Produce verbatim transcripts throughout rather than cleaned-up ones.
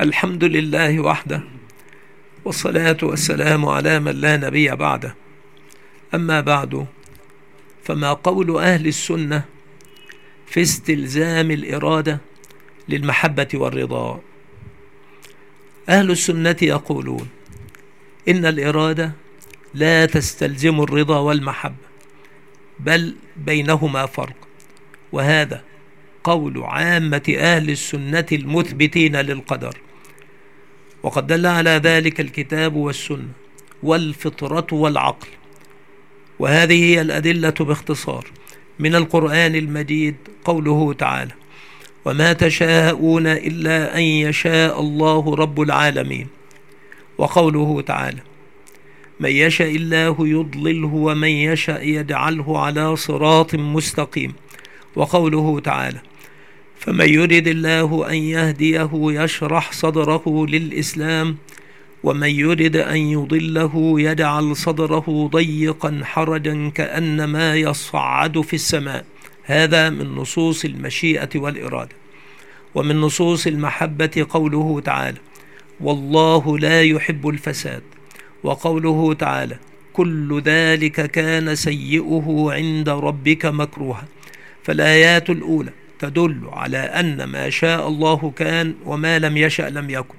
الحمد لله وحده، والصلاة والسلام على من لا نبي بعده. أما بعد، فما قول أهل السنة في استلزام الإرادة للمحبة والرضا؟ أهل السنة يقولون إن الإرادة لا تستلزم الرضا والمحبة، بل بينهما فرق، وهذا قول عامة أهل السنة المثبتين للقدر، وقد دل على ذلك الكتاب والسنة والفطرة والعقل. وهذه هي الأدلة باختصار. من القرآن المجيد قوله تعالى: وما تشاءون إلا أن يشاء الله رب العالمين. وقوله تعالى: من يشاء الله يضلله ومن يشاء يجعله على صراط مستقيم. وقوله تعالى: فمن يرد الله أن يهديه يشرح صدره للإسلام ومن يرد أن يضله يجعل صدره ضيقا حرجا كأنما يصعد في السماء. هذا من نصوص المشيئة والإرادة. ومن نصوص المحبة قوله تعالى: والله لا يحب الفساد. وقوله تعالى: كل ذلك كان سيئه عند ربك مكروها. فالآيات الأولى تدل على أن ما شاء الله كان وما لم يشأ لم يكن،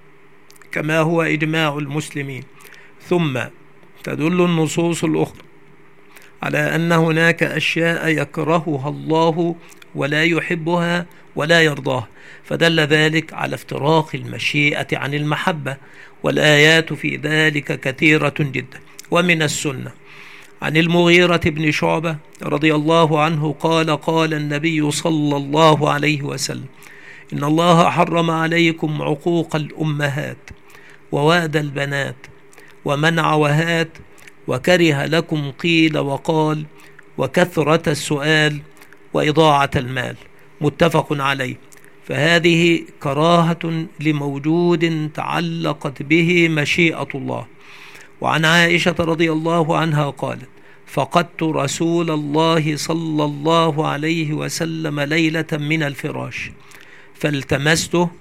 كما هو إجماع المسلمين. ثم تدل النصوص الأخرى على أن هناك أشياء يكرهها الله ولا يحبها ولا يرضاها، فدل ذلك على افتراق المشيئة عن المحبة، والآيات في ذلك كثيرة جدا. ومن السنة عن المغيرة بن شعبة رضي الله عنه قال: قال النبي صلى الله عليه وسلم: إن الله حرم عليكم عقوق الأمهات ووأد البنات ومنع وهات، وكره لكم قيل وقال وكثرة السؤال وإضاعة المال. متفق عليه. فهذه كراهة لموجود تعلقت به مشيئة الله. وعن عائشة رضي الله عنها قالت: فقدت رسول الله صلى الله عليه وسلم ليلة من الفراش فالتمسته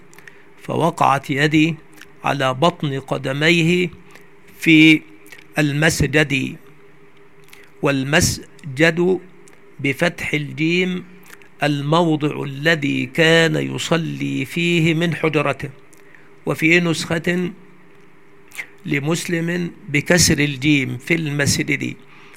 فوقعت يدي على بطن قدميه في المسجد، والمسجد بفتح الجيم الموضع الذي كان يصلي فيه من حجرته. وفي نسخة لمسلم بكسر الجيم في المسجد.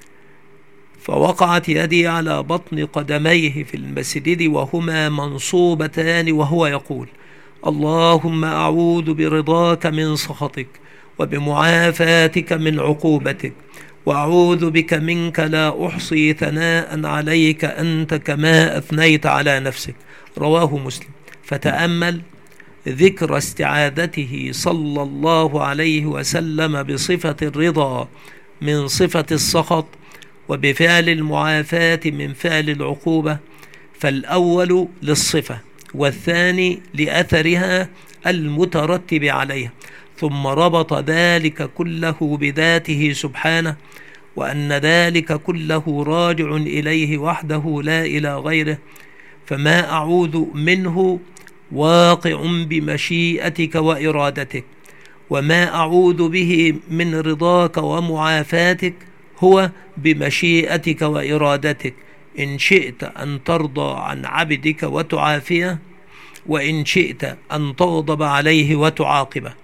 فوقعت يدي على بطن قدميه في المسجد وهما منصوبتان، وهو يقول: اللهم أعوذ برضاك من سخطك وبمعافاتك من عقوبتك، وأعوذ بك منك لا أحصي ثناء عليك أنت كما أثنيت على نفسك. رواه مسلم. فتأمل ذكر استعاذته صلى الله عليه وسلم بصفة الرضا من صفة السخط، وبفعل المعافاة من فعل العقوبة، فالأول للصفة والثاني لأثرها المترتب عليها، ثم ربط ذلك كله بذاته سبحانه، وأن ذلك كله راجع إليه وحده لا إلى غيره. فما أعوذ منه واقع بمشيئتك وإرادتك، وما أعوذ به من رضاك ومعافاتك هو بمشيئتك وإرادتك، إن شئت أن ترضى عن عبدك وتعافيه، وإن شئت أن تغضب عليه وتعاقبه.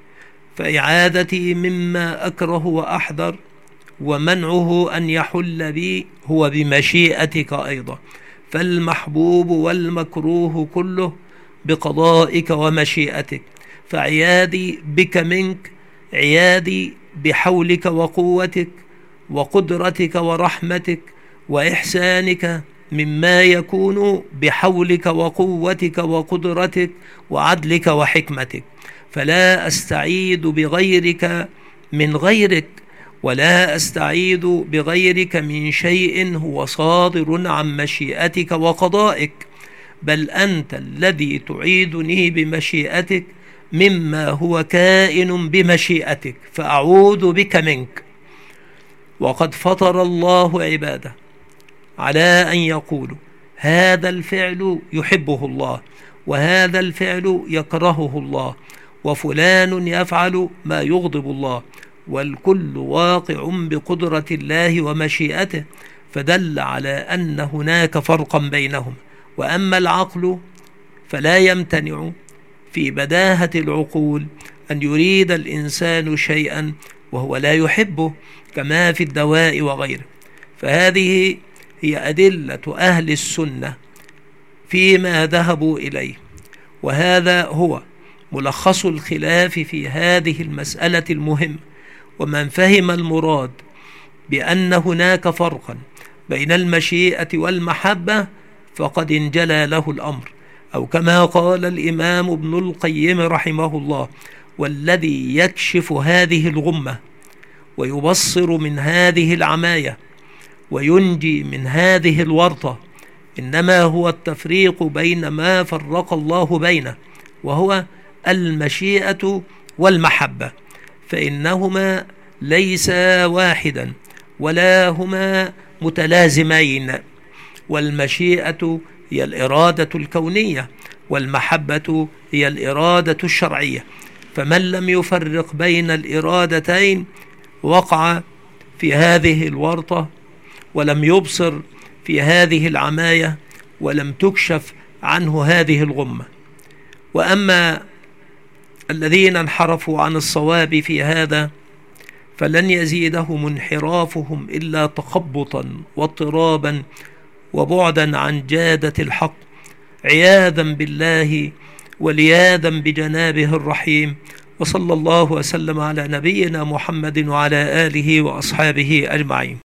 فإعاذتي مما أكره وأحذر ومنعه أن يحل بي هو بمشيئتك أيضا. فالمحبوب والمكروه كله بقضائك ومشيئتك. فعياذي بك منك عياذي بحولك وقوتك وقدرتك ورحمتك وإحسانك، مما يكون بحولك وقوتك وقدرتك وعدلك وحكمتك. فلا أستعيذ بغيرك من غيرك، ولا أستعيذ بغيرك من شيء هو صادر عن مشيئتك وقضائك، بل أنت الذي تعيذني بمشيئتك مما هو كائن بمشيئتك، فأعوذ بك منك. وقد فطر الله عباده على أن يقولوا هذا الفعل يحبه الله، وهذا الفعل يكرهه الله، وفلان يفعل ما يغضب الله، والكل واقع بقدرة الله ومشيئته، فدل على أن هناك فرقا بينهم. وأما العقل فلا يمتنع في بداهة العقول أن يريد الإنسان شيئا وهو لا يحبه، كما في الدواء وغيره. فهذه هي أدلة أهل السنة فيما ذهبوا إليه، وهذا هو ملخص الخلاف في هذه المسألة المهمة. ومن فهم المراد بأن هناك فرقا بين المشيئة والمحبة فقد انجلى له الأمر، أو كما قال الإمام ابن القيم رحمه الله: والذي يكشف هذه الغمة ويبصر من هذه العماية وينجي من هذه الورطة إنما هو التفريق بين ما فرق الله بينه، وهو المشيئة والمحبة، فإنهما ليسا واحدا ولا هما متلازمين. والمشيئة هي الإرادة الكونية، والمحبة هي الإرادة الشرعية، فمن لم يفرق بين الإرادتين وقع في هذه الورطة، ولم يبصر في هذه العماية، ولم تكشف عنه هذه الغمة. وأما الذين انحرفوا عن الصواب في هذا فلن يزيدهم انحرافهم إلا تخبطا واضطرابا وبعدا عن جادة الحق، عياذا بالله ولياذا بجنابه الرحيم. وصلى الله وسلم على نبينا محمد وعلى آله وأصحابه أجمعين.